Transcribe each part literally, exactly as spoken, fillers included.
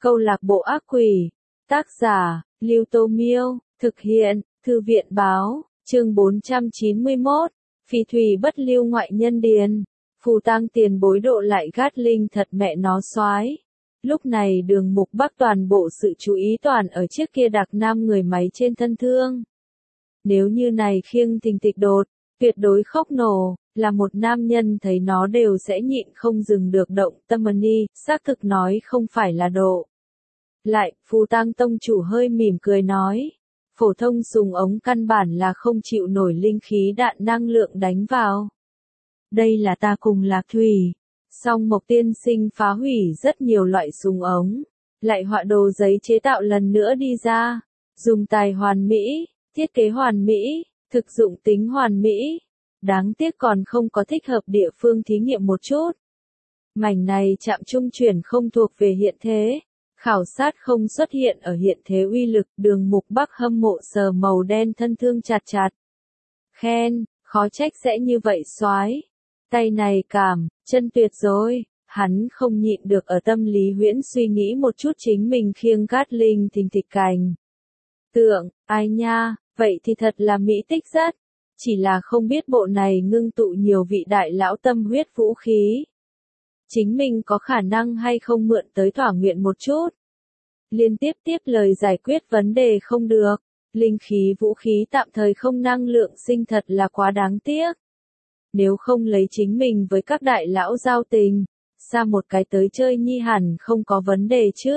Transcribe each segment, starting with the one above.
Câu lạc bộ ác quỷ. Tác giả, Lưu Tô Miêu. Thực hiện, Thư viện Báo. Chương bốn trăm chín mươi mốt. Phỉ thủy bất lưu ngoại nhân điền. Phù tang tiền bối độ lại gát linh thật mẹ nó soái. Lúc này Đường Mục Bắc toàn bộ sự chú ý toàn ở chiếc kia đặc nam người máy trên thân thương. Nếu như này khiêng thình thịch đột, tuyệt đối khóc nổ, là một nam nhân thấy nó đều sẽ nhịn không dừng được động tâm ni, xác thực nói không phải là độ. Lại, Phù Tang tông chủ hơi mỉm cười nói, phổ thông súng ống căn bản là không chịu nổi linh khí đạn năng lượng đánh vào. Đây là ta cùng Lạc Thủy. Song Mộc tiên sinh phá hủy rất nhiều loại súng ống, lại họa đồ giấy chế tạo lần nữa đi ra, dùng tài hoàn mỹ, thiết kế hoàn mỹ, thực dụng tính hoàn mỹ. Đáng tiếc còn không có thích hợp địa phương thí nghiệm một chút. Mảnh này chạm trung chuyển không thuộc về hiện thế, khảo sát không xuất hiện ở hiện thế uy lực. Đường Mục Bắc hâm mộ sờ màu đen thân thương chặt chặt. Khen, khó trách sẽ như vậy soái. Tay này cảm, chân tuyệt rồi. Hắn không nhịn được ở tâm lý huyễn suy nghĩ một chút chính mình khiêng Gát Linh thình thịch cành. Tượng, ai nha, vậy thì thật là mỹ tích rất. Chỉ là không biết bộ này ngưng tụ nhiều vị đại lão tâm huyết vũ khí. Chính mình có khả năng hay không mượn tới thỏa nguyện một chút. Liên tiếp tiếp lời giải quyết vấn đề không được. Linh khí vũ khí tạm thời không năng lượng sinh thật là quá đáng tiếc. Nếu không lấy chính mình với các đại lão giao tình, xa một cái tới chơi nhi hẳn không có vấn đề chứ.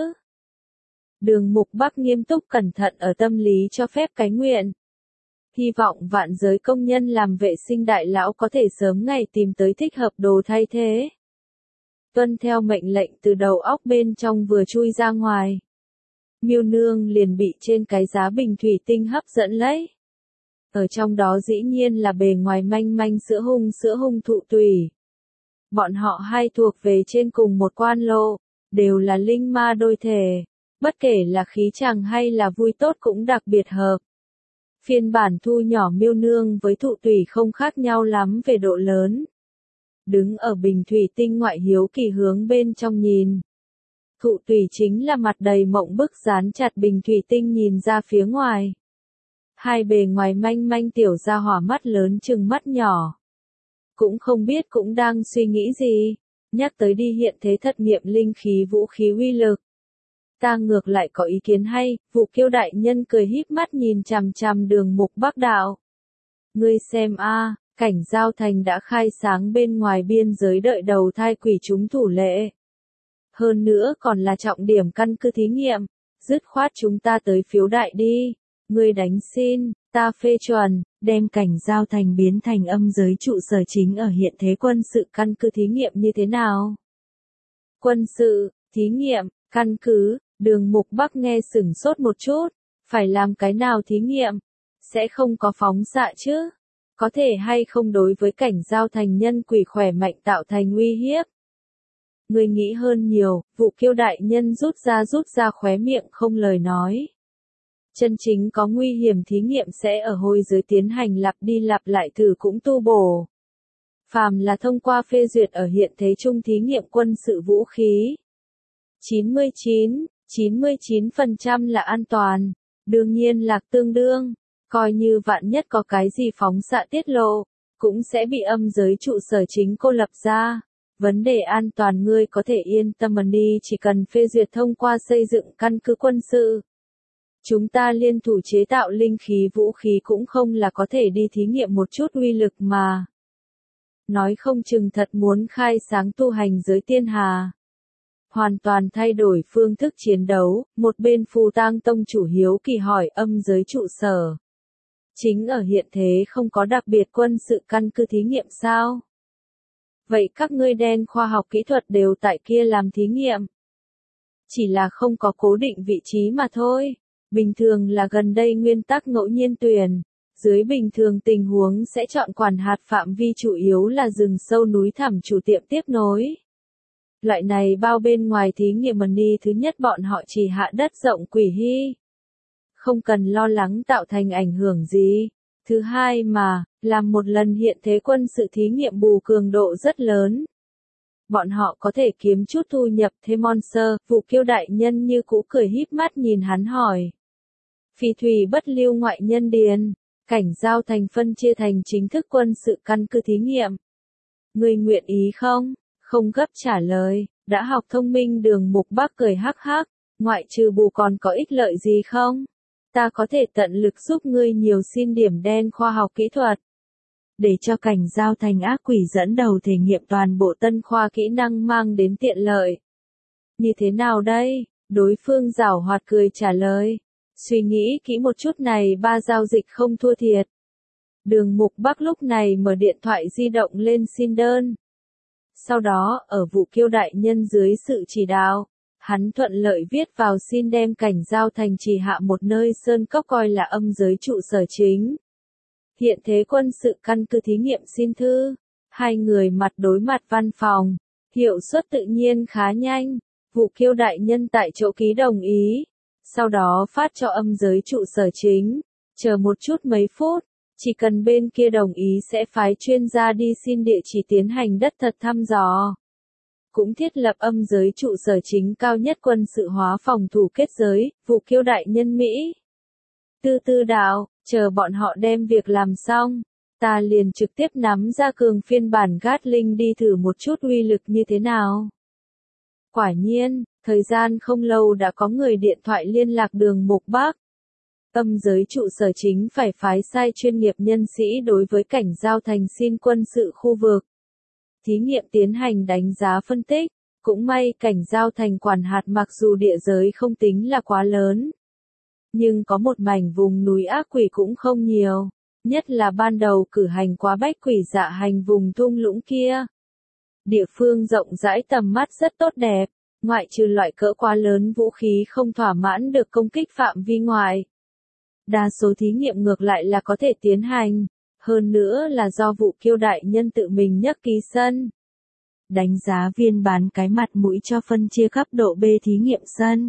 Đường Mục Bắc nghiêm túc cẩn thận ở tâm lý cho phép cái nguyện. Hy vọng vạn giới công nhân làm vệ sinh đại lão có thể sớm ngày tìm tới thích hợp đồ thay thế. Tuân theo mệnh lệnh từ đầu óc bên trong vừa chui ra ngoài. Miêu nương liền bị trên cái giá bình thủy tinh hấp dẫn lấy. Ở trong đó dĩ nhiên là bề ngoài manh manh sữa hung sữa hung thụ tùy. Bọn họ hai thuộc về trên cùng một quan lộ, đều là linh ma đôi thể. Bất kể là khí chàng hay là vui tốt cũng đặc biệt hợp. Phiên bản thu nhỏ miêu nương với thụ tùy không khác nhau lắm về độ lớn. Đứng ở bình thủy tinh ngoại hiếu kỳ hướng bên trong nhìn. Thụ tùy chính là mặt đầy mộng bức dán chặt bình thủy tinh nhìn ra phía ngoài. Hai bề ngoài manh manh tiểu ra hỏa mắt lớn chừng mắt nhỏ. Cũng không biết cũng đang suy nghĩ gì. Nhắc tới đi hiện thế thật nghiệm linh khí vũ khí uy lực. Ta ngược lại có ý kiến hay. Vụ Kiêu đại nhân cười híp mắt nhìn chằm chằm Đường Mục Bắc đạo. Ngươi xem a, cảnh giao thành đã khai sáng bên ngoài biên giới đợi đầu thai quỷ chúng thủ lệ. Hơn nữa còn là trọng điểm căn cứ thí nghiệm. Dứt khoát chúng ta tới phiếu đại đi. Ngươi đánh xin, ta phê chuẩn, đem cảnh giao thành biến thành âm giới trụ sở chính ở hiện thế quân sự căn cứ thí nghiệm như thế nào? Quân sự, thí nghiệm, căn cứ, Đường Mục Bắc nghe sửng sốt một chút, phải làm cái nào thí nghiệm? Sẽ không có phóng xạ chứ? Có thể hay không đối với cảnh giao thành nhân quỷ khỏe mạnh tạo thành uy hiếp? Ngươi nghĩ hơn nhiều, Vụ Kiêu đại nhân rút ra rút ra khóe miệng không lời nói. Chân chính có nguy hiểm thí nghiệm sẽ ở hôi giới tiến hành lặp đi lặp lại thử cũng tu bổ. Phàm là thông qua phê duyệt ở hiện thế trung thí nghiệm quân sự vũ khí. chín mươi chín, chín mươi chín phần trăm là an toàn, đương nhiên lạc tương đương, coi như vạn nhất có cái gì phóng xạ tiết lộ, cũng sẽ bị âm giới trụ sở chính cô lập ra. Vấn đề an toàn ngươi có thể yên tâm đi, chỉ cần phê duyệt thông qua xây dựng căn cứ quân sự. Chúng ta liên thủ chế tạo linh khí vũ khí cũng không là có thể đi thí nghiệm một chút uy lực mà. Nói không chừng thật muốn khai sáng tu hành giới tiên hà. Hoàn toàn thay đổi phương thức chiến đấu, một bên Phù Tang tông chủ hiếu kỳ hỏi âm giới trụ sở. Chính ở hiện thế không có đặc biệt quân sự căn cứ thí nghiệm sao? Vậy các ngươi đen khoa học kỹ thuật đều tại kia làm thí nghiệm. Chỉ là không có cố định vị trí mà thôi. Bình thường là gần đây nguyên tắc ngẫu nhiên tuyển. Dưới bình thường tình huống sẽ chọn quản hạt phạm vi chủ yếu là rừng sâu núi thẳm chủ tiệm tiếp nối. Loại này bao bên ngoài thí nghiệm money thứ nhất bọn họ chỉ hạ đất rộng quỷ hy. Không cần lo lắng tạo thành ảnh hưởng gì. Thứ hai mà, làm một lần hiện thế quân sự thí nghiệm bù cường độ rất lớn. bọn họ có thể kiếm chút thu nhập thêm monster, Vụ Kiêu đại nhân như cũ cười híp mắt nhìn hắn hỏi. Phỉ thủy bất lưu ngoại nhân điền, cảnh giao thành phân chia thành chính thức quân sự căn cứ thí nghiệm. Ngươi nguyện ý không? Không gấp trả lời, đã học thông minh Đường Mục Bắc cười hắc hắc, ngoại trừ bù còn có ích lợi gì không? Ta có thể tận lực giúp ngươi nhiều xin điểm đen khoa học kỹ thuật. Để cho cảnh giao thành ác quỷ dẫn đầu thể nghiệm toàn bộ tân khoa kỹ năng mang đến tiện lợi. Như thế nào đây? Đối phương giảo hoạt cười trả lời. Suy nghĩ kỹ một chút này ba giao dịch không thua thiệt. Đường Mục Bắc lúc này mở điện thoại di động lên xin đơn. Sau đó, ở Vụ Kiêu đại nhân dưới sự chỉ đạo, hắn thuận lợi viết vào xin đem cảnh giao thành trì hạ một nơi sơn cốc coi là âm giới trụ sở chính. Hiện thế quân sự căn cứ thí nghiệm xin thư. Hai người mặt đối mặt văn phòng. Hiệu suất tự nhiên khá nhanh. Vụ Kiêu đại nhân tại chỗ ký đồng ý. Sau đó phát cho âm giới trụ sở chính. Chờ một chút mấy phút. Chỉ cần bên kia đồng ý sẽ phái chuyên gia đi xin địa chỉ tiến hành đất thật thăm dò. Cũng thiết lập âm giới trụ sở chính cao nhất quân sự hóa phòng thủ kết giới, Vụ Kiêu đại nhân Mỹ. Tư tư đạo, chờ bọn họ đem việc làm xong, ta liền trực tiếp nắm ra cường phiên bản Gatling đi thử một chút uy lực như thế nào. Quả nhiên, thời gian không lâu đã có người điện thoại liên lạc Đường Mục Bắc. Âm giới trụ sở chính phải phái sai chuyên nghiệp nhân sĩ đối với cảnh giao thành xin quân sự khu vực. Thí nghiệm tiến hành đánh giá phân tích, cũng may cảnh giao thành quản hạt mặc dù địa giới không tính là quá lớn. Nhưng có một mảnh vùng núi ác quỷ cũng không nhiều, nhất là ban đầu cử hành quá bách quỷ dạ hành vùng thung lũng kia. Địa phương rộng rãi tầm mắt rất tốt đẹp, ngoại trừ loại cỡ quá lớn vũ khí không thỏa mãn được công kích phạm vi ngoài. Đa số thí nghiệm ngược lại là có thể tiến hành, hơn nữa là do Vụ Kiêu đại nhân tự mình nhấc ký sân. Đánh giá viên bán cái mặt mũi cho phân chia cấp độ B thí nghiệm sân.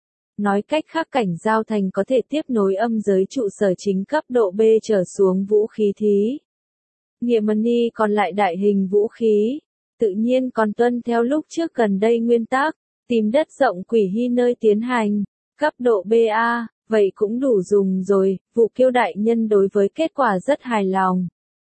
Nói cách khác cảnh giao thành có thể tiếp nối âm giới trụ sở chính cấp độ B trở xuống vũ khí thí nghiệm money còn lại đại hình vũ khí, tự nhiên còn tuân theo lúc trước gần đây nguyên tắc, tìm đất rộng quỷ hy nơi tiến hành, cấp độ B A. Vậy cũng đủ dùng rồi, Vụ Kiêu đại nhân đối với kết quả rất hài lòng.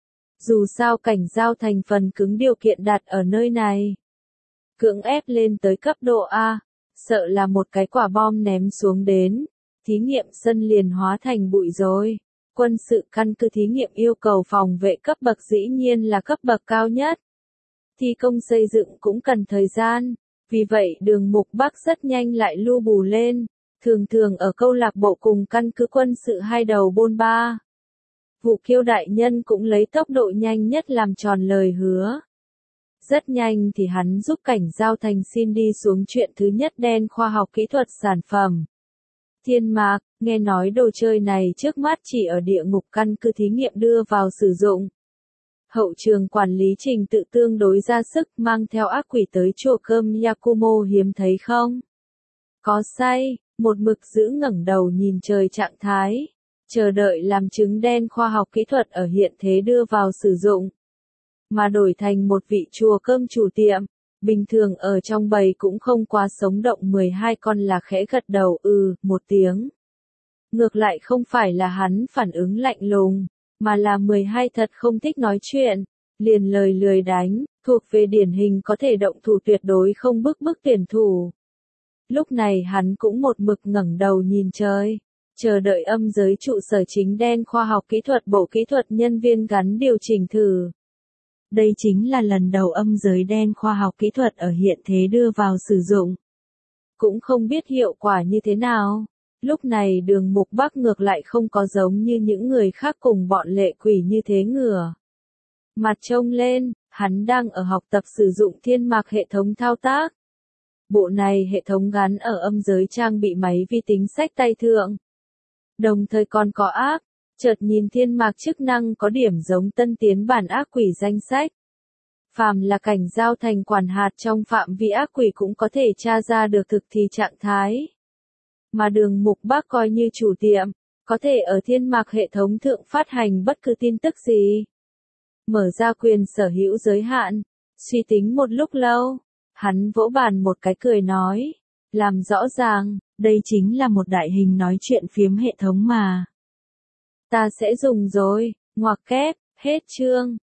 Dù sao cảnh giao thành phần cứng điều kiện đặt ở nơi này. Cưỡng ép lên tới cấp độ A, sợ là một cái quả bom ném xuống đến. Thí nghiệm sân liền hóa thành bụi rồi. Quân sự căn cứ thí nghiệm yêu cầu phòng vệ cấp bậc dĩ nhiên là cấp bậc cao nhất. Thi công xây dựng cũng cần thời gian, vì vậy Đường Mục Bắc rất nhanh lại lưu bù lên. Thường thường ở câu lạc bộ cùng căn cứ quân sự hai đầu bôn ba. Vụ Kiêu đại nhân cũng lấy tốc độ nhanh nhất làm tròn lời hứa. Rất nhanh thì hắn giúp cảnh giao thành xin đi xuống chuyện thứ nhất đen khoa học kỹ thuật sản phẩm. Thiên mạc, nghe nói đồ chơi này trước mắt chỉ ở địa ngục căn cứ thí nghiệm đưa vào sử dụng. Hậu trường quản lý trình tự tương đối ra sức mang theo ác quỷ tới chùa cơm Yakumo hiếm thấy không? Có say. Một mực giữ ngẩng đầu nhìn trời trạng thái, chờ đợi làm trứng đen khoa học kỹ thuật ở hiện thế đưa vào sử dụng. Mà đổi thành một vị chùa cơm chủ tiệm, bình thường ở trong bầy cũng không quá sống động mười hai con là khẽ gật đầu ừ, một tiếng. Ngược lại không phải là hắn phản ứng lạnh lùng, mà là mười hai thật không thích nói chuyện, liền lời lười đánh, thuộc về điển hình có thể động thủ tuyệt đối không bức bức tuyển thủ. Lúc này hắn cũng một mực ngẩng đầu nhìn trời, chờ đợi âm giới trụ sở chính đen khoa học kỹ thuật bộ kỹ thuật nhân viên gắn điều chỉnh thử. Đây chính là lần đầu âm giới đen khoa học kỹ thuật ở hiện thế đưa vào sử dụng. Cũng không biết hiệu quả như thế nào. Lúc này Đường Mục Bắc ngược lại không có giống như những người khác cùng bọn lệ quỷ như thế ngửa. Mặt trông lên, hắn đang ở học tập sử dụng thiên mạc hệ thống thao tác. Bộ này hệ thống gắn ở âm giới trang bị máy vi tính sách tay thượng. Đồng thời còn có ác, chợt nhìn thiên mạc chức năng có điểm giống tân tiến bản ác quỷ danh sách. Phàm là cảnh giao thành quản hạt trong phạm vi ác quỷ cũng có thể tra ra được thực thi trạng thái. Mà Đường Mục Bắc coi như chủ tiệm, có thể ở thiên mạc hệ thống thượng phát hành bất cứ tin tức gì. Mở ra quyền sở hữu giới hạn, Suy tính một lúc lâu, hắn vỗ bàn một cái cười nói, làm rõ ràng, đây chính là một đại hình nói chuyện phiếm hệ thống mà. Ta sẽ dùng rồi, ngoặc kép, hết chương.